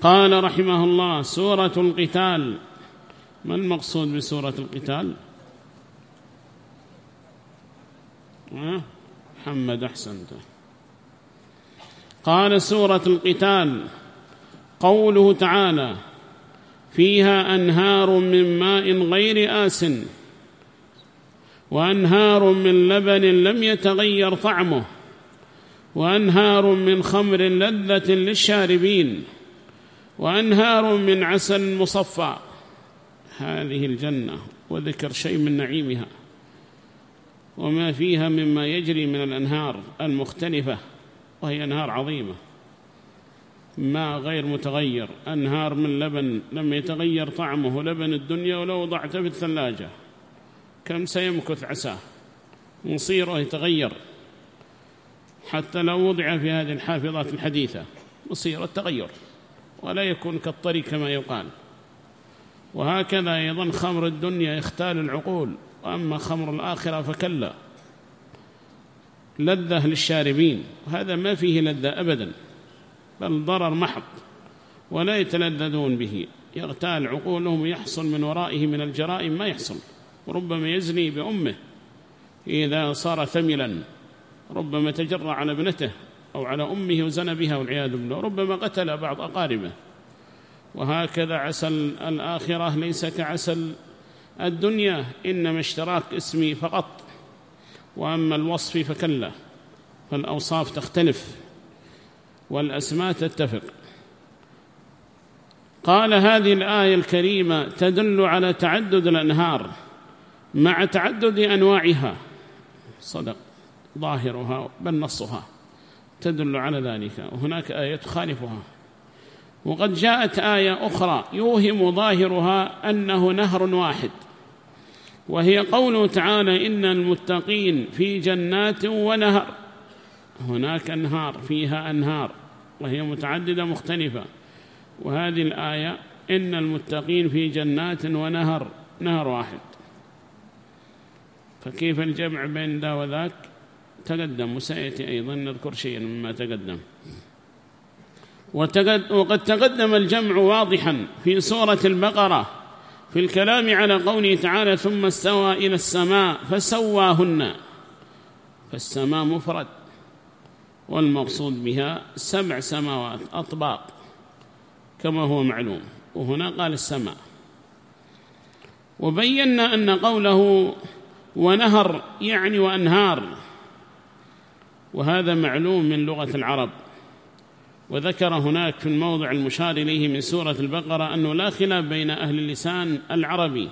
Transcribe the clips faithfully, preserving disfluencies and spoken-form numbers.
قال رحمه الله: سورة القتال. ما المقصود بسورة القتال؟ أه؟ محمد أحسنت. قال: سورة القتال قوله تعالى: فيها أنهار من ماء غير آسٍ وأنهار من لبن لم يتغير طعمه وأنهار من خمر لذة للشاربين وأنهار من عسل مصفى. هذه الجنة، وذكر شيء من نعيمها وما فيها مما يجري من الأنهار المختلفة، وهي أنهار عظيمة، ماء غير متغير، أنهار من لبن لم يتغير طعمه، لبن الدنيا ولو وضعته في الثلاجة كم سيمكث عساه، مصيره يتغير حتى لو وضع في هذه الحافظات الحديثة مصير التغير ولا يكون كالطري كما يقال. وهكذا أيضا خمر الدنيا يختال العقول، وأما خمر الآخرة فكلا، لذة للشاربين، وهذا ما فيه لذة أبدا، بل ضرر محض ولا يتلذذون به، يغتال عقولهم ويحصل من ورائه من الجرائم ما يحصل، وربما يزني بأمه إذا صار ثملا، ربما تجرع على ابنته أو على أمه وزنى بها والعياذ بالله، ربما قتل بعض أقاربه. وهكذا عسل الآخرة ليس كعسل الدنيا، إنما اشتراك اسمي فقط، وأما الوصف فكلا، فالأوصاف تختلف والأسماء تتفق. قال: هذه الآية الكريمة تدل على تعدد الأنهار مع تعدد أنواعها، صدق ظاهرها بل نصها تدل على ذلك، وهناك آية تخالفها. وقد جاءت آية أخرى يوهم ظاهرها أنه نهر واحد، وهي قوله تعالى: إن المتقين في جنات ونهر. هناك أنهار، فيها أنهار وهي متعددة مختلفة، وهذه الآية إن المتقين في جنات ونهر، نهر واحد، فكيف الجمع بين ذا وذاك؟ تقدم، وسيأتي أيضا نذكر شيئا مما تقدم. وقد تقدم الجمع واضحا في سورة البقرة في الكلام على قوله تعالى: ثم استوى إلى السماء فسواهن، فالسماء مفرد، والمقصود بها سبع سماوات أطباق كما هو معلوم، وهنا قال السماء. وبينا أن قوله ونهر يعني وأنهار، وهذا معلوم من لغة العرب. وذكر هناك في الموضع المشار إليه من سورة البقرة أنه لا خلاف بين أهل اللسان العربي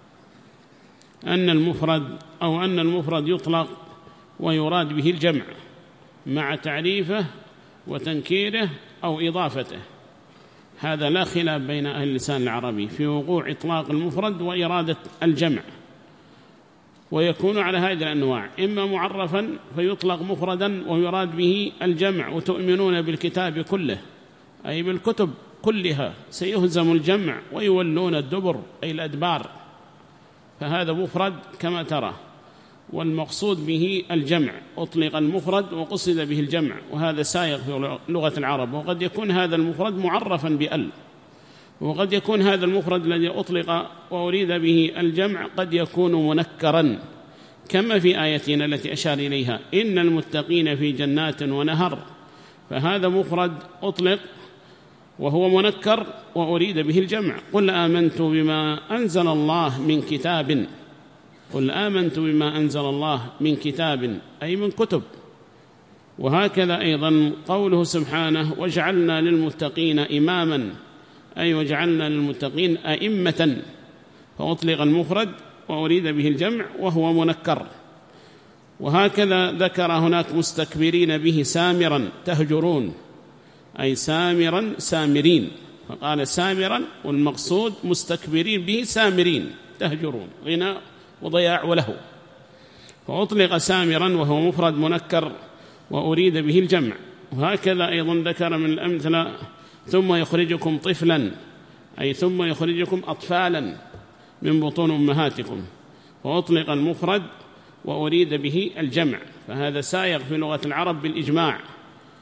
أن المفرد أو أن المفرد يطلق ويراد به الجمع مع تعريفه وتنكيره أو إضافته، هذا لا خلاف بين أهل اللسان العربي في وقوع إطلاق المفرد وإرادة الجمع، ويكون على هذه الأنواع: إما معرفا فيطلق مفردا ويراد به الجمع، وتؤمنون بالكتاب كله أي بالكتب كلها سيهزم الجمع ويولون الدبر أي الأدبار، فهذا مفرد كما ترى، والمقصود به الجمع، أطلق المفرد وقصد به الجمع، وهذا سائغ في لغة العرب. وقد يكون هذا المفرد معرفا بأل، وقد يكون هذا المفرد الذي أطلق وأريد به الجمع قد يكون منكرا، كما في آيتنا التي أشار إليها: إن المتقين في جنات ونهر، فهذا مفرد أطلق وهو منكر وأريد به الجمع. قل آمنت بما أنزل الله من كتاب، قل آمنت بما أنزل الله من كتاب أي من كتب. وهكذا أيضا قوله سبحانه: وجعلنا للمتقين إماما أي وجعلنا للمتقين أئمة، فأطلق المفرد وأريد به الجمع وهو منكر. وهكذا ذكر هناك مستكبرين به سامرا تهجرون أي سامرا سامرين، فقال سامرا والمقصود مستكبرين به سامرين تهجرون، غنى وضياع وله، فأطلق سامرا وهو مفرد منكر وأريد به الجمع. وهكذا أيضا ذكر من الأمثلة: ثم يخرجكم طفلا أي ثم يخرجكم أطفالا من بطون أمهاتكم، وأطلق المفرد وأريد به الجمع، فهذا سائغ في لغة العرب بالإجماع.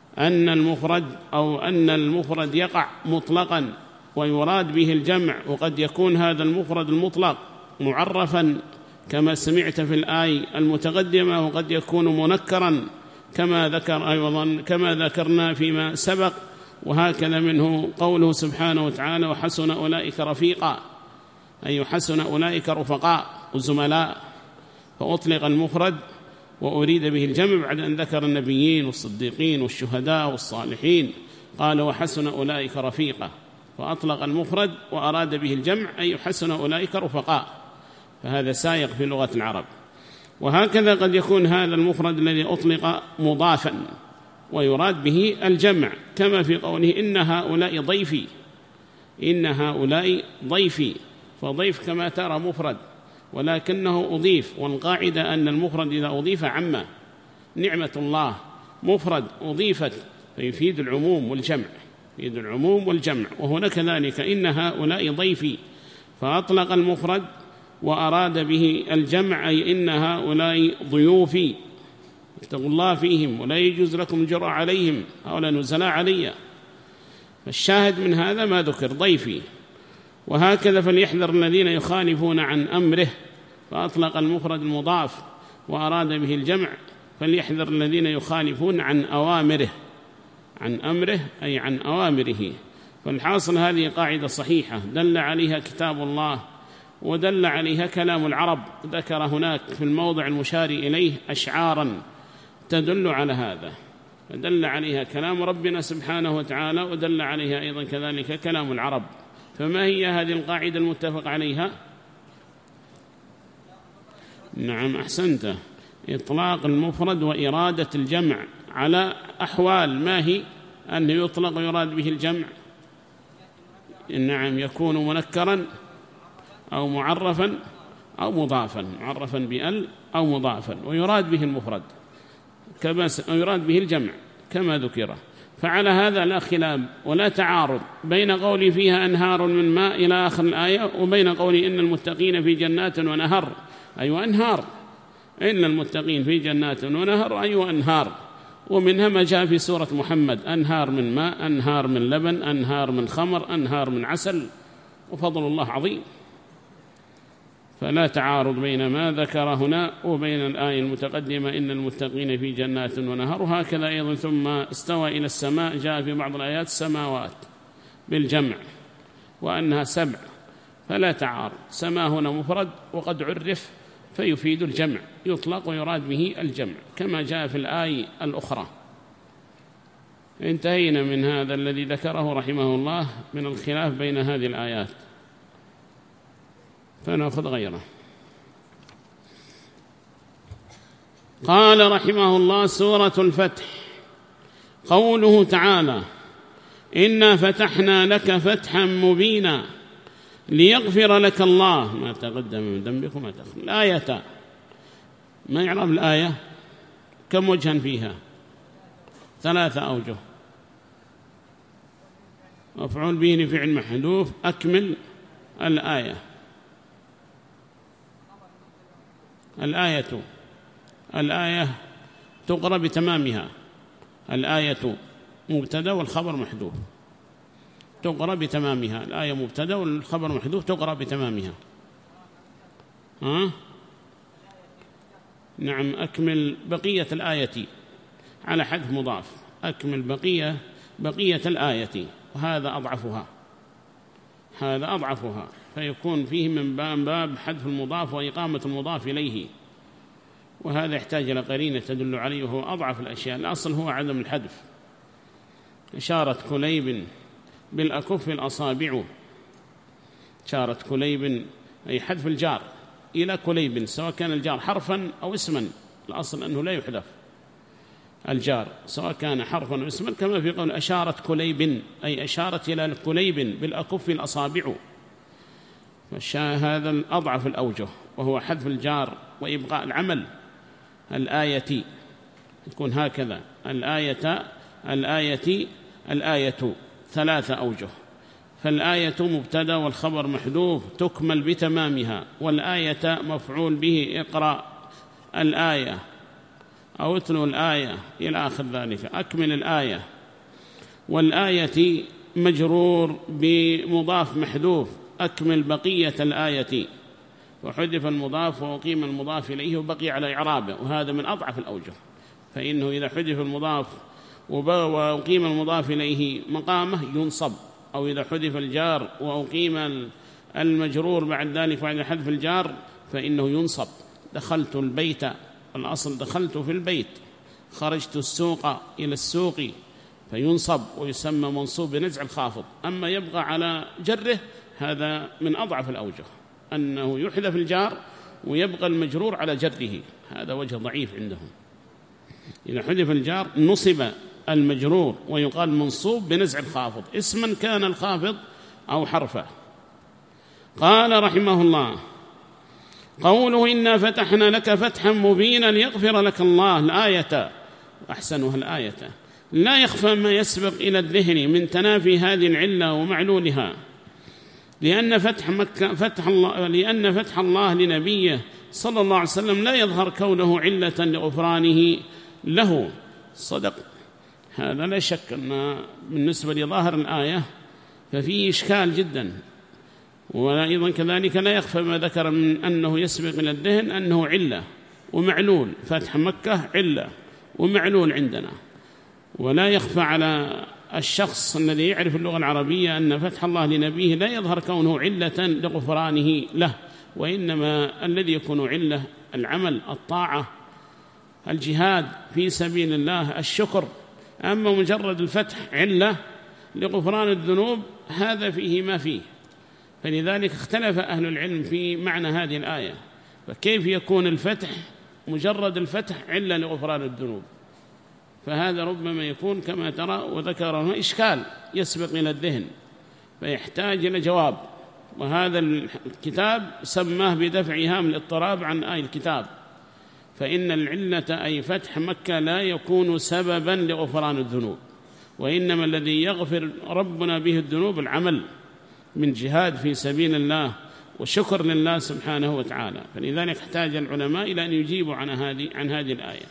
أن المفرد أو أن المفرد يقع مطلقا ويراد به الجمع، وقد يكون هذا المفرد المطلق معرفا كما سمعت في الآية المتقدمة، وقد يكون منكرا كما ذكر أيضا كما ذكرنا فيما سبق. وهكذا منه قوله سبحانه وتعالى وحسن أولئك رفيقا، أي حسن أولئك رفقاء وزملاء، فأطلق المفرد وأريد به الجمع بعد أن ذكر النبيين والصديقين والشهداء والصالحين، قال وحسن أولئك رفيقا، فأطلق المفرد وأراد به الجمع أي حسن أولئك رفقاء، فهذا سائق في لغة العرب. وهكذا قد يكون هذا المفرد الذي أطلق مضافا ويراد به الجمع، كما في قوله إن هؤلاء ضيفي، إن هؤلاء ضيفي، فضيف كما ترى مفرد ولكنه أضيف، والقاعدة أن المفرد إذا أضيف عما، نعمة الله مفرد أضيفت فيفيد العموم والجمع، يفيد العموم والجمع. وهنا كذلك إن هؤلاء ضيفي، فأطلق المفرد وأراد به الجمع، أي إن هؤلاء ضيوفي اتقوا الله فيهم ولا يجوز لكم الجرأة عليهم، هؤلاء نزلاء علي. فالشاهد من هذا ما ذكر ضيفي. وهكذا فليحذر الذين يخالفون عن أمره، فأطلق المفرد المضاف وأراد به الجمع، فليحذر الذين يخالفون عن أوامره، عن أمره أي عن أوامره. فالحاصل هذه قاعدة صحيحة دل عليها كتاب الله ودل عليها كلام العرب، ذكر هناك في الموضع المشار إليه أشعارا تدل على هذا، فدل عليها كلام ربنا سبحانه وتعالى، ودل عليها أيضا كذلك كلام العرب. فما هي هذه القاعدة المتفق عليها؟ نعم أحسنت، إطلاق المفرد وإرادة الجمع على أحوال، ما هي؟ أنه يطلق ويراد به الجمع، نعم يكون منكرا أو معرفا أو مضافا، معرفا بأل أو مضافا، ويراد به المفرد كما يراد به الجمع كما ذكر. فعلى هذا لا خلاف ولا تعارض بين قولي فيها أنهار من ماء إلى آخر الآية، وبين قولي إن المتقين في جنات ونهر، أيوة أنهار، إن المتقين في جنات ونهر، أيوة أنهار. ومنها ما جاء في سورة محمد أنهار من ماء، أنهار من لبن، أنهار من خمر، أنهار من عسل، وفضل الله عظيم. فلا تعارض بين ما ذكر هنا وبين الآية المتقدمة إن المتقين في جنات ونهر. هكذا أيضا ثم استوى إلى السماء، جاء في بعض الآيات سماوات بالجمع وأنها سبع، فلا تعارض، سماء هنا مفرد وقد عرف فيفيد الجمع، يطلق ويراد به الجمع كما جاء في الآية الأخرى. انتهينا من هذا الذي ذكره رحمه الله من الخلاف بين هذه الآيات، فنأخذ غيره. قال رحمه الله سورة الفتح، قوله تعالى إنا فتحنا لك فتحا مبينا ليغفر لك الله ما تقدم من ذنبك وما تأخر. الآية ما يعرف الآية كم وجها فيها؟ ثلاثة أوجه. مفعول به لفعل محذوف، أكمل الآية. الآية الآية تقرأ بتمامها، الآية مبتدأ والخبر محذوف، تقرأ بتمامها، الآية مبتدأ والخبر محذوف، تقرأ بتمامها. ها؟ نعم أكمل بقية الآية على حذف مضاف، أكمل بقية بقية الآية، وهذا أضعفها، هذا أضعفها، فيكون فيه من باب حذف المضاف وإقامة المضاف إليه، وهذا يحتاج إلى قرينة تدل عليه، وهو أضعف الأشياء. الأصل هو عدم الحذف. إشارة كليب بالأكف الأصابع، إشارة كليب أي حذف الجار إلى كليب، سواء كان الجار حرفا أو اسما، الأصل أنه لا يحذف الجار سواء كان حرفا أو اسما، كما في قول أشارة كليب أي أشارت إلى كليب بالأكف الأصابع، هذا الأضعف الأوجه، وهو حذف الجار وإبقاء العمل. الآية تكون هكذا، الآية الآية الآية ثلاثة أوجه، فالآية مبتدأ والخبر محذوف تكمل بتمامها، والآية مفعول به اقرأ الآية أو اتلو الآية إلى آخر ذلك، أكمل الآية. والآية مجرور بمضاف محذوف، أكمل بقية الآية، وحذف المضاف وأقيم المضاف إليه وبقي على إعرابه، وهذا من أضعف الأوجه، فإنه إذا حذف المضاف وأقيم المضاف إليه مقامه ينصب، أو إذا حذف الجار وأقيم المجرور بعد ذلك بعد حذف الجار فإنه ينصب. دخلت البيت، الأصل دخلت في البيت، خرجت السوق إلى السوق، فينصب ويسمى منصوب بنزع الخافض. أما يبقى على جره هذا من أضعف الأوجه، أنه يحذف الجار ويبقى المجرور على جره، هذا وجه ضعيف عندهم. إذا حذف الجار نصب المجرور ويقال منصوب بنزع الخافض، اسما كان الخافض أو حرفا. قال رحمه الله: قوله إنا فتحنا لك فتحا مبينا ليغفر لك الله، الآية أحسنها الآية لا يخفى ما يسبق إلى الذهن من تنافي هذه العلة ومعلولها، لأن فتح مكة فتح الله لأن فتح الله لنبيه صلى الله عليه وسلم لا يظهر كونه علة لغفرانه له. صدق، هذا لا شك أن بالنسبة لظاهر الآية ففيه إشكال جدا. وأيضا كذلك لا يخفى ما ذكر من أنه يسبق إلى الذهن أنه علة ومعلول، فتح مكة علة ومعلول عندنا. ولا يخفى على الشخص الذي يعرف اللغة العربية أن فتح الله لنبيه لا يظهر كونه علة لغفرانه له، وإنما الذي يكون علة العمل، الطاعة، الجهاد في سبيل الله، الشكر. أما مجرد الفتح علة لغفران الذنوب هذا فيه ما فيه. فلذلك اختلف أهل العلم في معنى هذه الآية، فكيف يكون الفتح مجرد الفتح علة لغفران الذنوب؟ فهذا ربما يكون كما ترى وذكره إشكال يسبق إلى الذهن، فيحتاج إلى جواب. وهذا الكتاب سماه بدفع إيهام الاضطراب عن آي الكتاب، فإن العلة أي فتح مكة لا يكون سببا لغفران الذنوب، وإنما الذي يغفر ربنا به الذنوب العمل من جهاد في سبيل الله وشكر لله سبحانه وتعالى. فلذلك احتاج العلماء إلى أن يجيبوا عن هذه عن هذه الآية.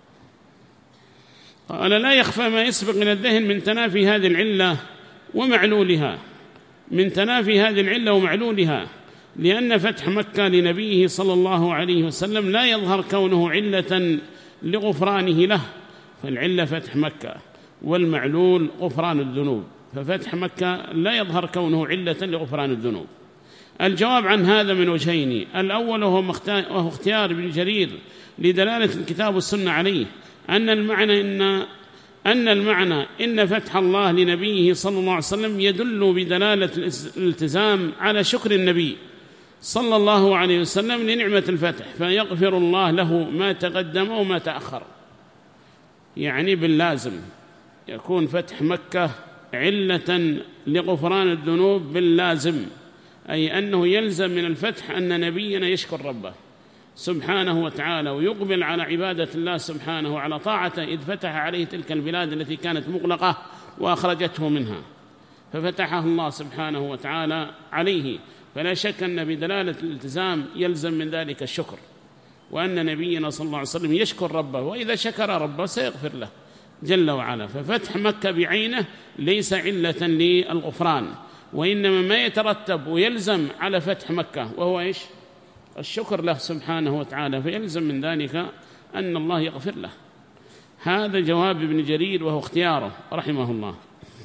قال: لا يخفى ما يسبق من الذهن من تنافي هذه العلة ومعلولها، من تنافي هذه العلة ومعلولها، لأن فتح مكة لنبيه صلى الله عليه وسلم لا يظهر كونه علة لغفرانه له، فالعلة فتح مكة والمعلول غفران الذنوب، ففتح مكة لا يظهر كونه علة لغفران الذنوب. الجواب عن هذا من وجهين: الأول وهو اختيار ابن جرير لدلالة الكتاب والسنة عليه، أن المعنى إن أن المعنى إن فتح الله لنبيه صلى الله عليه وسلم يدل بدلالة الالتزام على شكر النبي صلى الله عليه وسلم لنعمة الفتح، فيغفر الله له ما تقدم وما تأخر. يعني باللازم يكون فتح مكة علة لغفران الذنوب باللازم، أي أنه يلزم من الفتح أن نبينا يشكر ربه سبحانه وتعالى ويقبل على عبادة الله سبحانه وعلى طاعته، إذ فتح عليه تلك البلاد التي كانت مغلقة وأخرجته منها، ففتحها الله سبحانه وتعالى عليه. فلا شك أن بدلالة الالتزام يلزم من ذلك الشكر، وأن نبينا صلى الله عليه وسلم يشكر ربه، وإذا شكر ربه سيغفر له جل وعلا. ففتح مكة بعينه ليس علة للغفران، وإنما ما يترتب ويلزم على فتح مكة وهو إيش؟ الشكر له سبحانه وتعالى، فيلزم من ذلك أن الله يغفر له. هذا جواب ابن جرير وهو اختياره رحمه الله.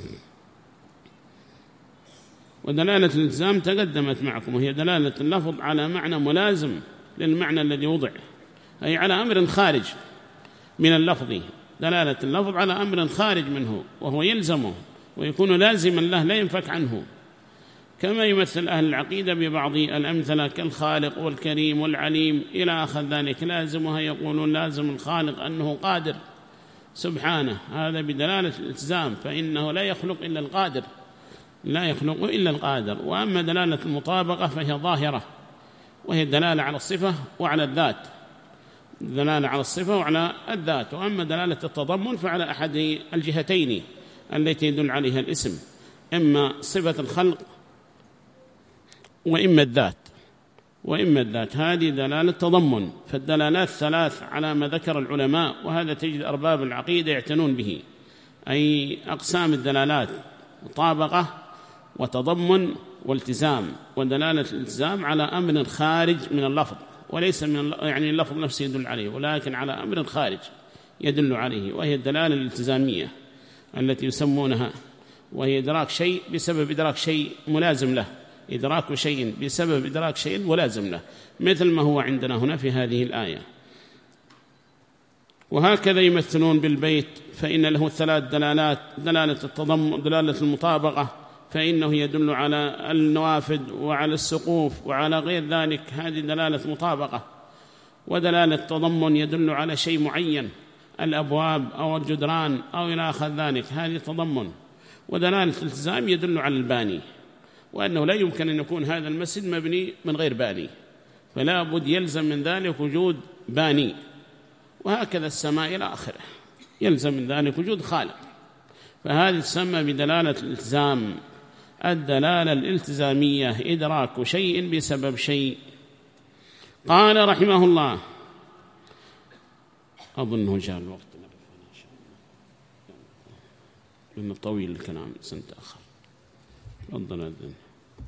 ودلالة الالتزام تقدمت معكم، وهي دلالة اللفظ على معنى ملازم للمعنى الذي وضع، أي على أمر خارج من اللفظ، دلالة اللفظ على أمر خارج منه وهو يلزمه ويكون لازما له لا ينفك عنه، كما يمثل أهل العقيدة ببعض الأمثلة كالخالق والكريم والعليم إلى آخر ذلك. لازمها يقولون لازم الخالق أنه قادر سبحانه، هذا بدلالة الالتزام، فإنه لا يخلق إلا القادر، لا يخلق إلا القادر. وأما دلالة المطابقة فهي ظاهرة، وهي الدلالة على الصفة وعلى الذات، دلالة على الصفة وعلى الذات. وأما دلالة التضمن فعلى أحد الجهتين التي يدل عليها الاسم، إما صفة الخلق وإما الذات. وإما الذات. هذه دلالة تضمن. فالدلالات ثلاث على ما ذكر العلماء، وهذا تجد أرباب العقيدة يعتنون به، أي أقسام الدلالات: مطابقة وتضمن والتزام. ودلالة الالتزام على أمر خارج من اللفظ، وليس من يعني اللفظ نفسه يدل عليه، ولكن على أمر خارج يدل عليه، وهي الدلالة الالتزامية التي يسمونها، وهي إدراك شيء بسبب إدراك شيء ملازم له، إدراك شيء بسبب إدراك شيء ملازم له، مثل ما هو عندنا هنا في هذه الآية. وهكذا يمثلون بالبيت، فإن له ثلاث دلالات: دلالة التضمن، دلالة المطابقة فإنه يدل على النوافذ وعلى السقوف وعلى غير ذلك، هذه دلالة مطابقة. ودلالة التضمن يدل على شيء معين، الأبواب أو الجدران أو إلى آخر ذلك، هذه تضمن. ودلالة الالتزام يدل على الباني، وأنه لا يمكن أن يكون هذا المسجد مبني من غير باني، فلا بد يلزم من ذلك وجود باني. وهكذا السماء إلى آخره يلزم من ذلك وجود خالق، فهذه تسمى بدلالة الالتزام. الدلالة الالتزامية إدراك شيء بسبب شيء. قال رحمه الله، أظنه جاء الوقت لأنه طويل الكلام سنتأخر. تفضل أذن.